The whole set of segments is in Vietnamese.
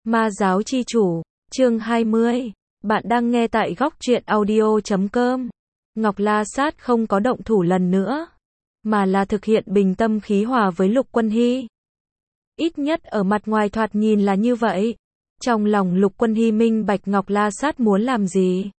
Ma giáo chi chủ, chương 20. Bạn đang nghe tại góc truyện audio.com. Ngọc La Sát không có động thủ lần nữa, mà là thực hiện bình tâm khí hòa với Lục Quân Hy. Ít nhất ở mặt ngoài thoạt nhìn là như vậy. Trong lòng Lục Quân Hy minh bạch Ngọc La Sát muốn làm gì.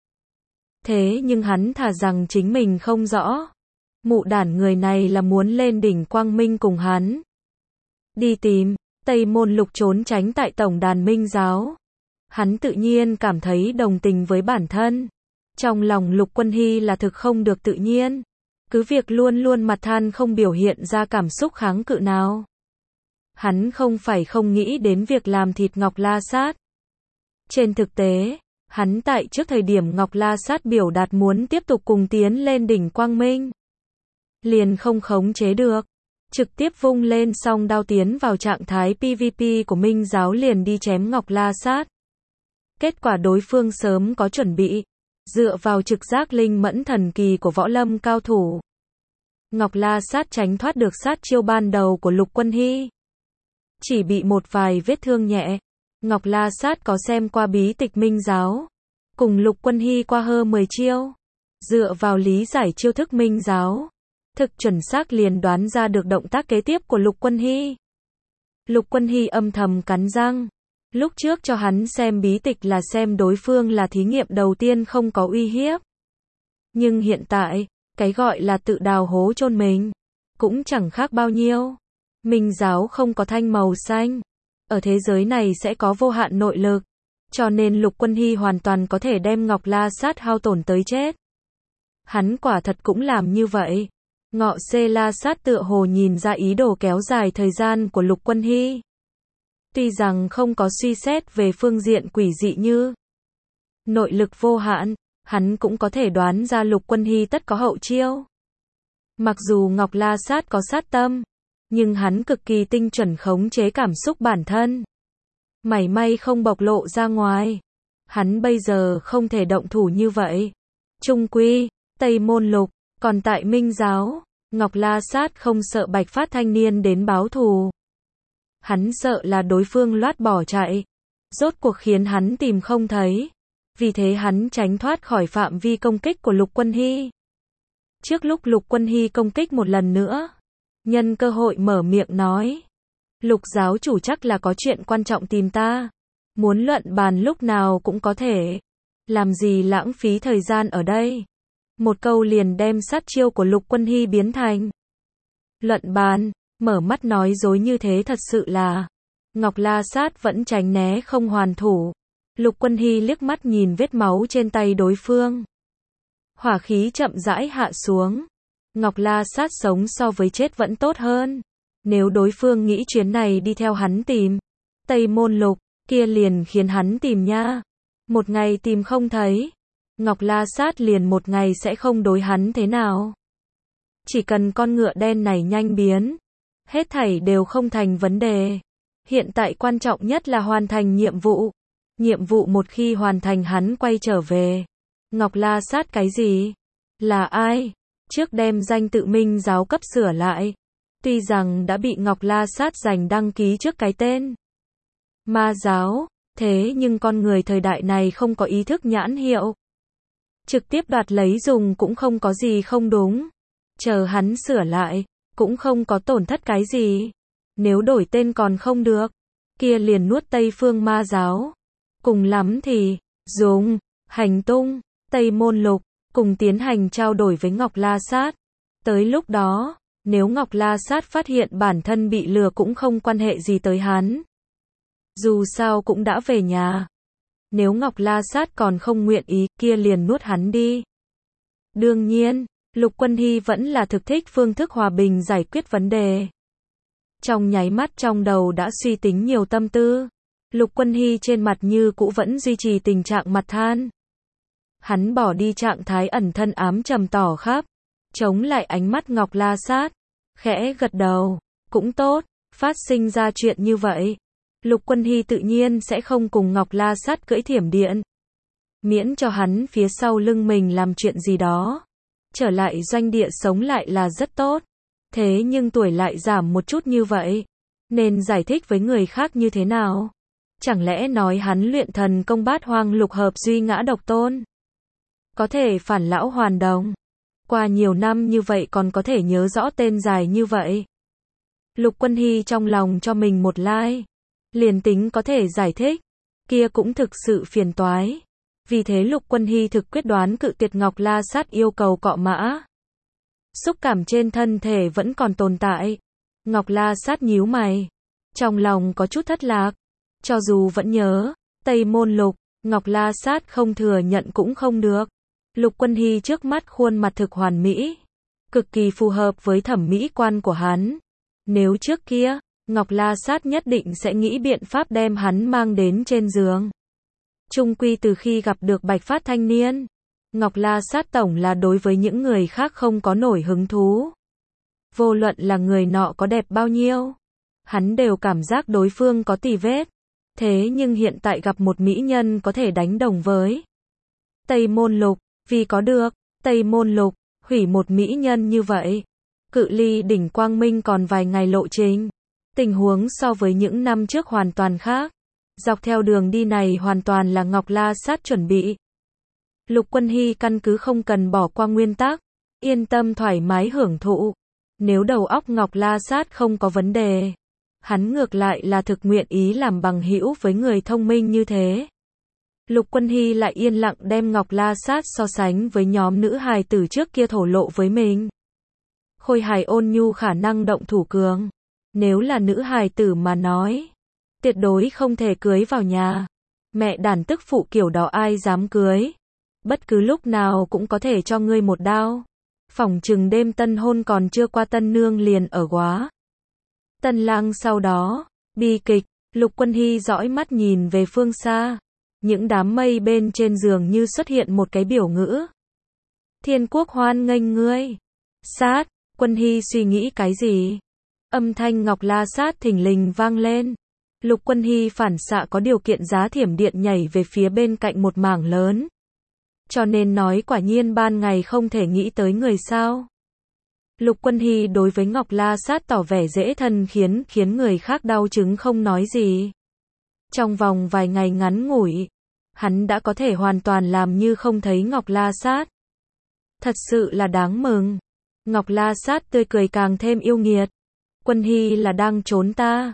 Thế nhưng hắn thà rằng chính mình không rõ. Mụ đản người này là muốn lên đỉnh quang minh cùng hắn. Đi tìm Tây Môn Lục trốn tránh tại tổng đàn Minh giáo. Hắn tự nhiên cảm thấy đồng tình với bản thân. Trong lòng Lục Quân Hy là thực không được tự nhiên. Cứ việc luôn luôn mặt than không biểu hiện ra cảm xúc kháng cự nào. Hắn không phải không nghĩ đến việc làm thịt Ngọc La Sát. Trên thực tế, hắn tại trước thời điểm Ngọc La Sát biểu đạt muốn tiếp tục cùng tiến lên đỉnh quang minh, liền không khống chế được. Trực tiếp vung lên song đao tiến vào trạng thái PVP của Minh giáo liền đi chém Ngọc La Sát. Kết quả đối phương sớm có chuẩn bị, dựa vào trực giác linh mẫn thần kỳ của võ lâm cao thủ. Ngọc La Sát tránh thoát được sát chiêu ban đầu của Lục Quân Hy. Chỉ bị một vài vết thương nhẹ. Ngọc La Sát có xem qua bí tịch Minh giáo, cùng Lục Quân Hy qua hơn 10 chiêu. Dựa vào lý giải chiêu thức Minh giáo, thực chuẩn xác liền đoán ra được động tác kế tiếp của Lục Quân Hy. Lục Quân Hy âm thầm cắn răng. Lúc trước cho hắn xem bí tịch là xem đối phương là thí nghiệm đầu tiên không có uy hiếp. Nhưng hiện tại, cái gọi là tự đào hố chôn mình, cũng chẳng khác bao nhiêu. Minh giáo không có thanh màu xanh. Ở thế giới này sẽ có vô hạn nội lực. Cho nên Lục Quân Hy hoàn toàn có thể đem Ngọc La Sát hao tổn tới chết. Hắn quả thật cũng làm như vậy. Ngọ Xê La Sát tựa hồ nhìn ra ý đồ kéo dài thời gian của Lục Quân Hy. Tuy rằng không có suy xét về phương diện quỷ dị như nội lực vô hạn, hắn cũng có thể đoán ra Lục Quân Hy tất có hậu chiêu. Mặc dù Ngọc La Sát có sát tâm, nhưng hắn cực kỳ tinh chuẩn khống chế cảm xúc bản thân, mảy may không bộc lộ ra ngoài. Hắn bây giờ không thể động thủ như vậy. Chung quy, Tây Môn Lục còn tại Minh giáo, Ngọc La Sát không sợ Bạch Phát thanh niên đến báo thù. Hắn sợ là đối phương loát bỏ chạy, rốt cuộc khiến hắn tìm không thấy. Vì thế hắn tránh thoát khỏi phạm vi công kích của Lục Quân Hy. Trước lúc Lục Quân Hy công kích một lần nữa, nhân cơ hội mở miệng nói: Lục giáo chủ chắc là có chuyện quan trọng tìm ta. Muốn luận bàn lúc nào cũng có thể. Làm gì lãng phí thời gian ở đây. Một câu liền đem sát chiêu của Lục Quân Hy biến thành luận bàn. Mở mắt nói dối như thế thật sự là. Ngọc La Sát vẫn tránh né không hoàn thủ. Lục Quân Hy liếc mắt nhìn vết máu trên tay đối phương. Hỏa khí chậm rãi hạ xuống. Ngọc La Sát sống so với chết vẫn tốt hơn. Nếu đối phương nghĩ chuyến này đi theo hắn tìm Tây Môn Lục, kia liền khiến hắn tìm nha. Một ngày tìm không thấy, Ngọc La Sát liền một ngày sẽ không đối hắn thế nào. Chỉ cần con ngựa đen này nhanh biến, hết thảy đều không thành vấn đề. Hiện tại quan trọng nhất là hoàn thành nhiệm vụ. Nhiệm vụ một khi hoàn thành hắn quay trở về. Ngọc La Sát cái gì? Là ai? Trước đem danh tự Minh giáo cấp sửa lại. Tuy rằng đã bị Ngọc La Sát giành đăng ký trước cái tên Ma giáo, thế nhưng con người thời đại này không có ý thức nhãn hiệu. Trực tiếp đoạt lấy dùng cũng không có gì không đúng. Chờ hắn sửa lại, cũng không có tổn thất cái gì. Nếu đổi tên còn không được, kia liền nuốt Tây Phương Ma giáo. Cùng lắm thì, dùng, hành tung, Tây Môn Lục, cùng tiến hành trao đổi với Ngọc La Sát. Tới lúc đó, nếu Ngọc La Sát phát hiện bản thân bị lừa cũng không quan hệ gì tới hắn. Dù sao cũng đã về nhà. Nếu Ngọc La Sát còn không nguyện ý, kia liền nuốt hắn đi. Đương nhiên, Lục Quân Hy vẫn là thực thích phương thức hòa bình giải quyết vấn đề. Trong nháy mắt trong đầu đã suy tính nhiều tâm tư. Lục Quân Hy trên mặt như cũ vẫn duy trì tình trạng mặt than. Hắn bỏ đi trạng thái ẩn thân ám trầm tỏ khắp, chống lại ánh mắt Ngọc La Sát, khẽ gật đầu. Cũng tốt, phát sinh ra chuyện như vậy, Lục Quân Hy tự nhiên sẽ không cùng Ngọc La Sát cưỡi thiểm điện. Miễn cho hắn phía sau lưng mình làm chuyện gì đó. Trở lại doanh địa sống lại là rất tốt. Thế nhưng tuổi lại giảm một chút như vậy. Nên giải thích với người khác như thế nào? Chẳng lẽ nói hắn luyện thần công bát hoang lục hợp duy ngã độc tôn? Có thể phản lão hoàn đồng. Qua nhiều năm như vậy còn có thể nhớ rõ tên dài như vậy. Lục Quân Hy trong lòng cho mình một like. Liền tính có thể giải thích, kia cũng thực sự phiền toái. Vì thế Lục Quân Hy thực quyết đoán cự tuyệt Ngọc La Sát yêu cầu cọ mã. Xúc cảm trên thân thể vẫn còn tồn tại. Ngọc La Sát nhíu mày. Trong lòng có chút thất lạc. Cho dù vẫn nhớ, Tây Môn Lục, Ngọc La Sát không thừa nhận cũng không được. Lục Quân Hy trước mắt khuôn mặt thực hoàn mỹ. Cực kỳ phù hợp với thẩm mỹ quan của hắn. Nếu trước kia, Ngọc La Sát nhất định sẽ nghĩ biện pháp đem hắn mang đến trên giường. Chung quy từ khi gặp được Bạch Phát thanh niên, Ngọc La Sát tổng là đối với những người khác không có nổi hứng thú. Vô luận là người nọ có đẹp bao nhiêu, hắn đều cảm giác đối phương có tì vết. Thế nhưng hiện tại gặp một mỹ nhân có thể đánh đồng với Tây Môn Lục, vì có được Tây Môn Lục, hủy một mỹ nhân như vậy. Cự ly đỉnh quang minh còn vài ngày lộ trình. Tình huống so với những năm trước hoàn toàn khác. Dọc theo đường đi này hoàn toàn là Ngọc La Sát chuẩn bị. Lục Quân Hy căn cứ không cần bỏ qua nguyên tắc, yên tâm thoải mái hưởng thụ. Nếu đầu óc Ngọc La Sát không có vấn đề, hắn ngược lại là thực nguyện ý làm bằng hữu với người thông minh như thế. Lục Quân Hy lại yên lặng đem Ngọc La Sát so sánh với nhóm nữ hài tử trước kia thổ lộ với mình. Khôi hài ôn nhu khả năng động thủ cường. Nếu là nữ hài tử mà nói, tuyệt đối không thể cưới vào nhà. Mẹ đàn tức phụ kiểu đó ai dám cưới. Bất cứ lúc nào cũng có thể cho ngươi một đao. Phỏng chừng đêm tân hôn còn chưa qua tân nương liền ở quá. Tân lang sau đó, bi kịch, Lục Quân Hy dõi mắt nhìn về phương xa. Những đám mây bên trên giường như xuất hiện một cái biểu ngữ. Thiên quốc hoan nghênh ngươi. Sát, Quân Hy suy nghĩ cái gì? Âm thanh Ngọc La Sát thình lình vang lên. Lục Quân Hy phản xạ có điều kiện giá thiểm điện nhảy về phía bên cạnh một mảng lớn. Cho nên nói quả nhiên ban ngày không thể nghĩ tới người sao. Lục Quân Hy đối với Ngọc La Sát tỏ vẻ dễ thân khiến người khác đau chứng không nói gì. Trong vòng vài ngày ngắn ngủi, hắn đã có thể hoàn toàn làm như không thấy Ngọc La Sát. Thật sự là đáng mừng. Ngọc La Sát tươi cười càng thêm yêu nghiệt. Quân Hy là đang trốn ta.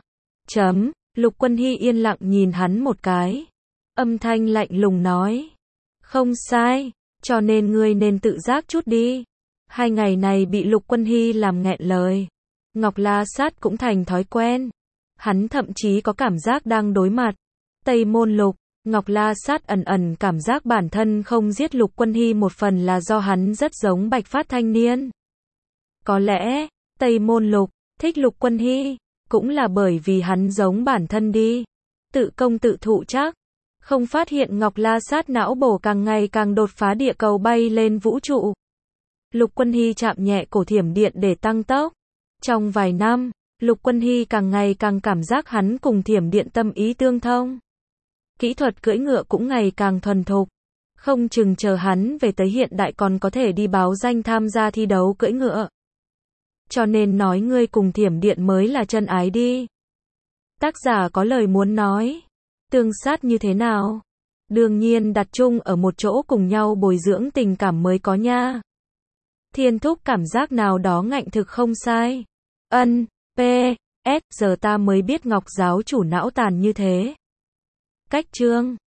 Lục Quân Hy yên lặng nhìn hắn một cái. Âm thanh lạnh lùng nói. Không sai, cho nên ngươi nên tự giác chút đi. 2 ngày này bị Lục Quân Hy làm nghẹn lời. Ngọc La Sát cũng thành thói quen. Hắn thậm chí có cảm giác đang đối mặt Tây Môn Lục. Ngọc La Sát ẩn cảm giác bản thân không giết Lục Quân Hy một phần là do hắn rất giống Bạch Phát thanh niên. Có lẽ, Tây Môn Lục thích Lục Quân Hy, cũng là bởi vì hắn giống bản thân đi. Tự công tự thụ chắc. Không phát hiện Ngọc La Sát não bổ càng ngày càng đột phá địa cầu bay lên vũ trụ. Lục Quân Hy chạm nhẹ cổ thiểm điện để tăng tốc. Trong vài năm, Lục Quân Hy càng ngày càng cảm giác hắn cùng thiểm điện tâm ý tương thông. Kỹ thuật cưỡi ngựa cũng ngày càng thuần thục. Không chừng chờ hắn về tới hiện đại còn có thể đi báo danh tham gia thi đấu cưỡi ngựa. Cho nên nói ngươi cùng thiểm điện mới là chân ái đi. Tác giả có lời muốn nói. Tương sát như thế nào? Đương nhiên đặt chung ở một chỗ cùng nhau bồi dưỡng tình cảm mới có nha. Thiên thúc cảm giác nào đó ngạnh thực không sai. Giờ ta mới biết Ngọc giáo chủ não tàn như thế. Cách chương